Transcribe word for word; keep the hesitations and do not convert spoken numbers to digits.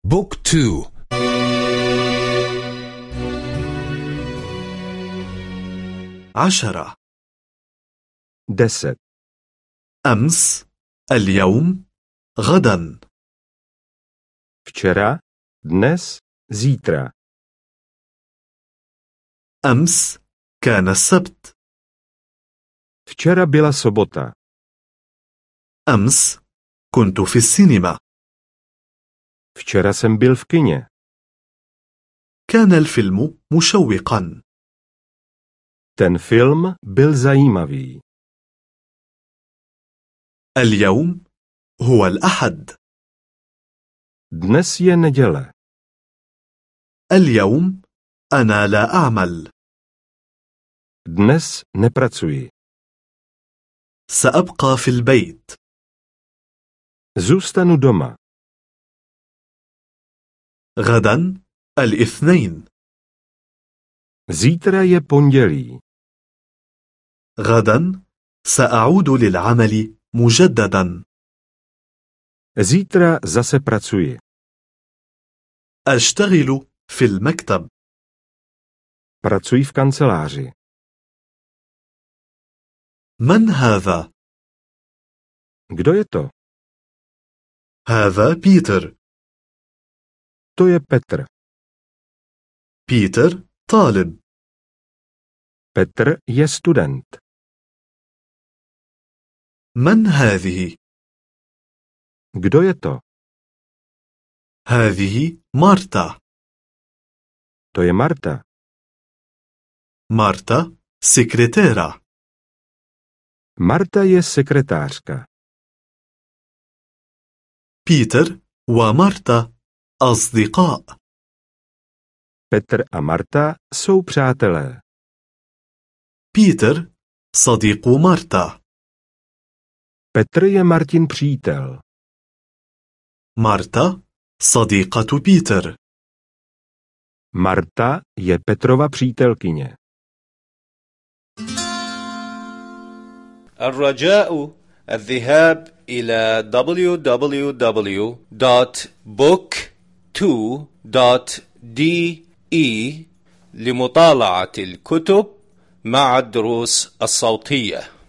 بوك تو. عشرة. deset. أمس، اليوم، غدا. Včera, dnes, zítra. أمس كان السبت. Včera byla sobota. أمس كنت في السينما. Včera jsem byl v kině. كان الفيلم مشوقا. Ten film byl zajímavý. اليوم هو الأحد. Dnes je neděle. اليوم أنا لا أعمل. Dnes nepracuji. سأبقى في البيت. Zůstanu doma. غدا الاثنين. Zítra je pondělí. غدا سأعود للعمل مجددا. Zítra zase pracuji. أشتغل في المكتب. Pracuji v kanceláři. من هذا؟ Kdo je to? هذا بيتر. To je Petr. بيتر طالب. Petr je student. من هذه؟ Kdo je to? هذه مارتا. To je Marta. مارتا سكرتيرة. Marta je sekretářka. بيتر ومارتا أصدقاء. Petr a Marta jsou přátelé. بيتر صديق مارتا. Petr je Martin přítel. مارتا صديقة بيتر. Marta je Petrova přítelkyně. الرجاء الذهاب إلى دبليو دبليو دبليو دوت بوك تو دوت دي إي لمطالعة الكتب مع الدروس الصوتية.